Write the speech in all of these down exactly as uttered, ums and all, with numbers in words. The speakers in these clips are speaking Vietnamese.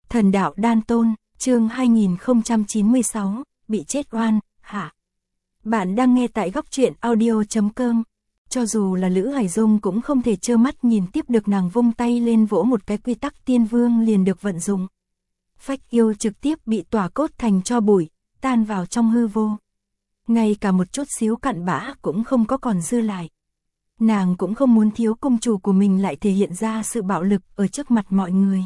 Thần đạo đan tôn, chương hai nghìn không trăm chín mươi sáu, bị chết oan, hạ. Bạn đang nghe tại góc truyện audio chấm com. Cho dù là Lữ Hải Dung cũng không thể trơ mắt nhìn tiếp được nàng vung tay lên vỗ một cái quy tắc tiên vương liền được vận dụng. Phách yêu trực tiếp bị tỏa cốt thành tro bụi, tan vào trong hư vô. Ngay cả một chút xíu cặn bã cũng không có còn dư lại. Nàng cũng không muốn thiếu công chủ của mình lại thể hiện ra sự bạo lực ở trước mặt mọi người.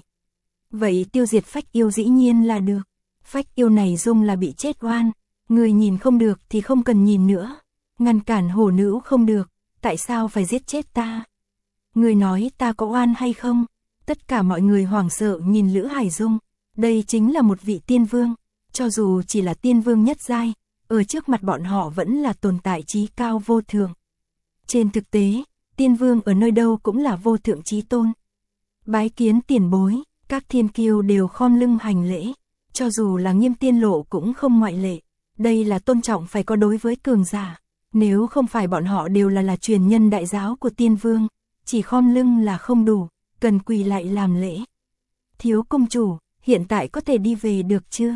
Vậy tiêu diệt phách yêu dĩ nhiên là được. Phách yêu này dung là bị chết oan. Người nhìn không được thì không cần nhìn nữa. Ngăn cản hổ nữ không được. Tại sao phải giết chết ta? Người nói ta có oan hay không? Tất cả mọi người hoảng sợ nhìn Lữ Hải Dung. Đây chính là một vị tiên vương. Cho dù chỉ là tiên vương nhất giai, ở trước mặt bọn họ vẫn là tồn tại trí cao vô thượng. Trên thực tế, tiên vương ở nơi đâu cũng là vô thượng trí tôn. Bái kiến tiền bối, các thiên kiêu đều khom lưng hành lễ, cho dù là Nghiêm Tiên Lộ cũng không ngoại lệ. Đây là tôn trọng phải có đối với cường giả. Nếu không phải bọn họ đều là là truyền nhân đại giáo của tiên vương, chỉ khom lưng là không đủ, cần quỳ lại làm lễ. Thiếu công chủ, hiện tại có thể đi về được chưa?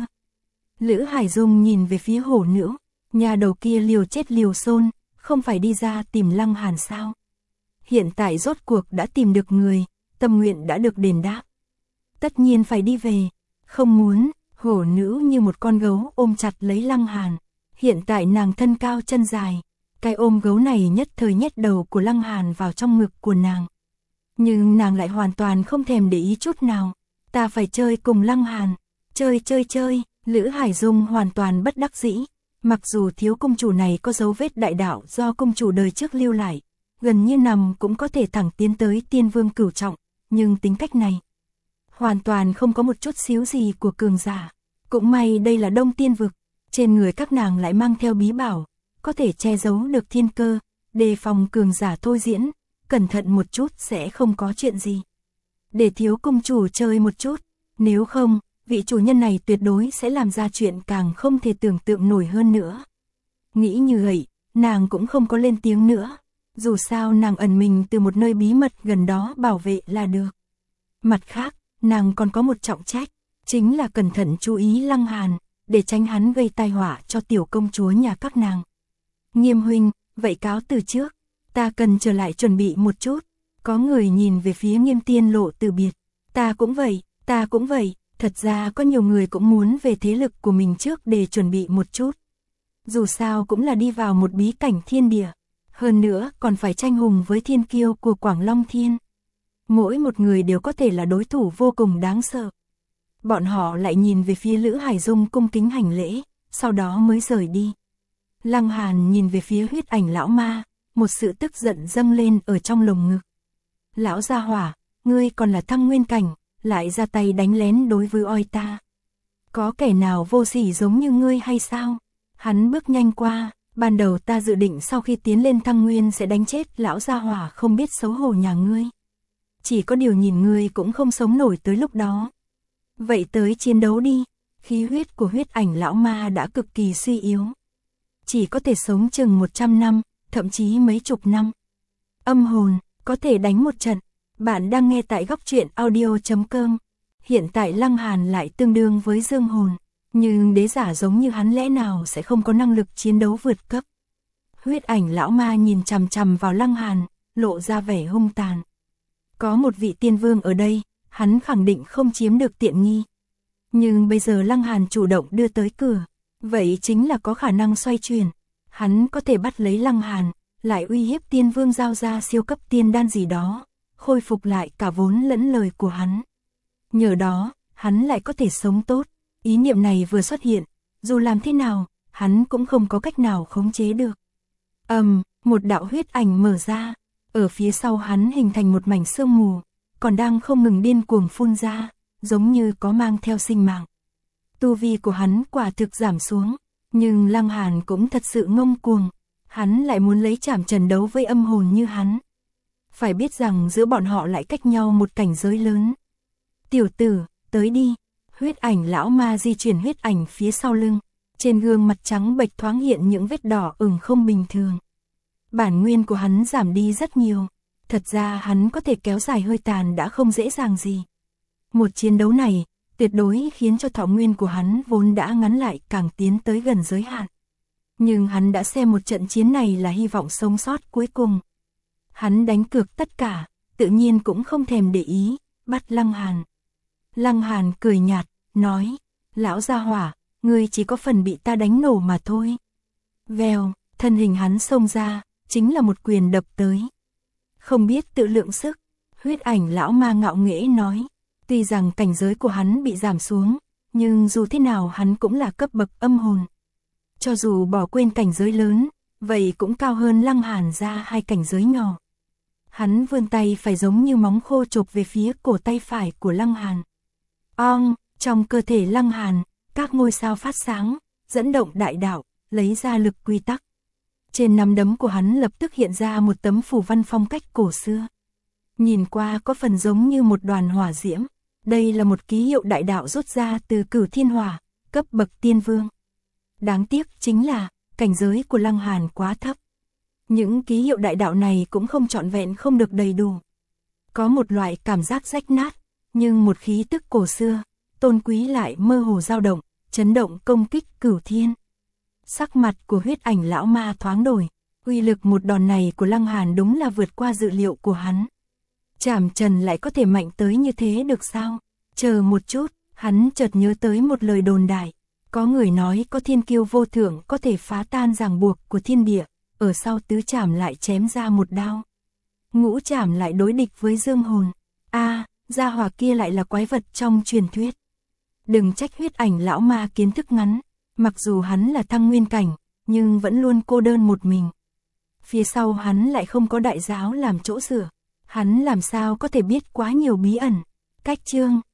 Lữ Hải Dung nhìn về phía hổ nữ, nhà đầu kia liều chết liều xôn, không phải đi ra tìm Lăng Hàn sao? Hiện tại rốt cuộc đã tìm được người, tâm nguyện đã được đền đáp. Tất nhiên phải đi về, không muốn, hổ nữ như một con gấu ôm chặt lấy Lăng Hàn. Hiện tại nàng thân cao chân dài, cái ôm gấu này nhất thời nhét đầu của Lăng Hàn vào trong ngực của nàng. Nhưng nàng lại hoàn toàn không thèm để ý chút nào. Ta phải chơi cùng Lăng Hàn, chơi chơi chơi, Lữ Hải Dung hoàn toàn bất đắc dĩ. Mặc dù thiếu công chủ này có dấu vết đại đạo do công chủ đời trước lưu lại, gần như nằm cũng có thể thẳng tiến tới tiên vương cửu trọng, nhưng tính cách này hoàn toàn không có một chút xíu gì của cường giả. Cũng may đây là Đông Tiên vực, trên người các nàng lại mang theo bí bảo, có thể che giấu được thiên cơ, đề phòng cường giả thôi diễn, cẩn thận một chút sẽ không có chuyện gì. Để thiếu công chủ chơi một chút, nếu không, vị chủ nhân này tuyệt đối sẽ làm ra chuyện càng không thể tưởng tượng nổi hơn nữa. Nghĩ như vậy, nàng cũng không có lên tiếng nữa. Dù sao nàng ẩn mình từ một nơi bí mật gần đó bảo vệ là được. Mặt khác, nàng còn có một trọng trách, chính là cẩn thận chú ý Lăng Hàn, để tránh hắn gây tai họa cho tiểu công chúa nhà các nàng. Nghiêm huynh, vậy cáo từ trước, ta cần trở lại chuẩn bị một chút. Có người nhìn về phía Nghiêm Tiên Lộ từ biệt. Ta cũng vậy, ta cũng vậy. Thật ra có nhiều người cũng muốn về thế lực của mình trước để chuẩn bị một chút. Dù sao cũng là đi vào một bí cảnh thiên địa. Hơn nữa còn phải tranh hùng với thiên kiêu của Quảng Long Thiên. Mỗi một người đều có thể là đối thủ vô cùng đáng sợ. Bọn họ lại nhìn về phía Lữ Hải Dung cung kính hành lễ, sau đó mới rời đi. Lăng Hàn nhìn về phía huyết ảnh lão ma, một sự tức giận dâng lên ở trong lồng ngực. Lão gia hỏa, ngươi còn là thăng nguyên cảnh, lại ra tay đánh lén đối với oi ta. Có kẻ nào vô sỉ giống như ngươi hay sao? Hắn bước nhanh qua, ban đầu ta dự định sau khi tiến lên thăng nguyên sẽ đánh chết lão gia hỏa không biết xấu hổ nhà ngươi. Chỉ có điều nhìn ngươi cũng không sống nổi tới lúc đó. Vậy tới chiến đấu đi, khí huyết của huyết ảnh lão ma đã cực kỳ suy yếu. Chỉ có thể sống chừng một trăm năm, thậm chí mấy chục năm. Âm hồn, có thể đánh một trận. Bạn đang nghe tại góc truyện audio chấm com. Hiện tại Lăng Hàn lại tương đương với dương hồn, nhưng đế giả giống như hắn lẽ nào sẽ không có năng lực chiến đấu vượt cấp. Huyết ảnh lão ma nhìn chằm chằm vào Lăng Hàn, lộ ra vẻ hung tàn. Có một vị tiên vương ở đây, hắn khẳng định không chiếm được tiện nghi. Nhưng bây giờ Lăng Hàn chủ động đưa tới cửa, vậy chính là có khả năng xoay chuyển. Hắn có thể bắt lấy Lăng Hàn, lại uy hiếp tiên vương giao ra siêu cấp tiên đan gì đó, khôi phục lại cả vốn lẫn lời của hắn. Nhờ đó, hắn lại có thể sống tốt. Ý niệm này vừa xuất hiện, dù làm thế nào, hắn cũng không có cách nào khống chế được. Ầm, um, một đạo huyết ảnh mở ra, ở phía sau hắn hình thành một mảnh sương mù, còn đang không ngừng điên cuồng phun ra, giống như có mang theo sinh mạng. Tu vi của hắn quả thực giảm xuống, nhưng Lăng Hàn cũng thật sự ngông cuồng, hắn lại muốn lấy trảm trần đấu với âm hồn như hắn. Phải biết rằng giữa bọn họ lại cách nhau một cảnh giới lớn. Tiểu tử, tới đi. Huyết ảnh lão ma di chuyển huyết ảnh phía sau lưng. Trên gương mặt trắng bệch thoáng hiện những vết đỏ ửng không bình thường. Bản nguyên của hắn giảm đi rất nhiều. Thật ra hắn có thể kéo dài hơi tàn đã không dễ dàng gì. Một chiến đấu này, tuyệt đối khiến cho thọ nguyên của hắn vốn đã ngắn lại càng tiến tới gần giới hạn. Nhưng hắn đã xem một trận chiến này là hy vọng sống sót cuối cùng. Hắn đánh cược tất cả, tự nhiên cũng không thèm để ý, bắt Lăng Hàn. Lăng Hàn cười nhạt, nói, lão gia hỏa, ngươi chỉ có phần bị ta đánh nổ mà thôi. Vèo, thân hình hắn xông ra, chính là một quyền đập tới. Không biết tự lượng sức, huyết ảnh lão ma ngạo nghễ nói, tuy rằng cảnh giới của hắn bị giảm xuống, nhưng dù thế nào hắn cũng là cấp bậc âm hồn. Cho dù bỏ quên cảnh giới lớn, vậy cũng cao hơn Lăng Hàn ra hai cảnh giới nhỏ. Hắn vươn tay phải giống như móng khô chộp về phía cổ tay phải của Lăng Hàn. Ong, trong cơ thể Lăng Hàn, các ngôi sao phát sáng, dẫn động đại đạo, lấy ra lực quy tắc. Trên nắm đấm của hắn lập tức hiện ra một tấm phù văn phong cách cổ xưa. Nhìn qua có phần giống như một đoàn hỏa diễm. Đây là một ký hiệu đại đạo rút ra từ Cửu Thiên Hỏa, cấp bậc tiên vương. Đáng tiếc chính là, cảnh giới của Lăng Hàn quá thấp. Những ký hiệu đại đạo này cũng không trọn vẹn, không được đầy đủ. Có một loại cảm giác rách nát, nhưng một khí tức cổ xưa, tôn quý lại mơ hồ dao động, chấn động công kích cửu thiên. Sắc mặt của huyết ảnh lão ma thoáng đổi, uy lực một đòn này của Lăng Hàn đúng là vượt qua dự liệu của hắn. Trảm Trần lại có thể mạnh tới như thế được sao? Chờ một chút, hắn chợt nhớ tới một lời đồn đại. Có người nói có thiên kiêu vô thượng có thể phá tan ràng buộc của thiên địa, ở sau tứ trảm lại chém ra một đao. Ngũ trảm lại đối địch với dương hồn. A, à, gia hỏa kia lại là quái vật trong truyền thuyết. Đừng trách huyết ảnh lão ma kiến thức ngắn, mặc dù hắn là thăng nguyên cảnh, nhưng vẫn luôn cô đơn một mình. Phía sau hắn lại không có đại giáo làm chỗ dựa, hắn làm sao có thể biết quá nhiều bí ẩn. Cách chương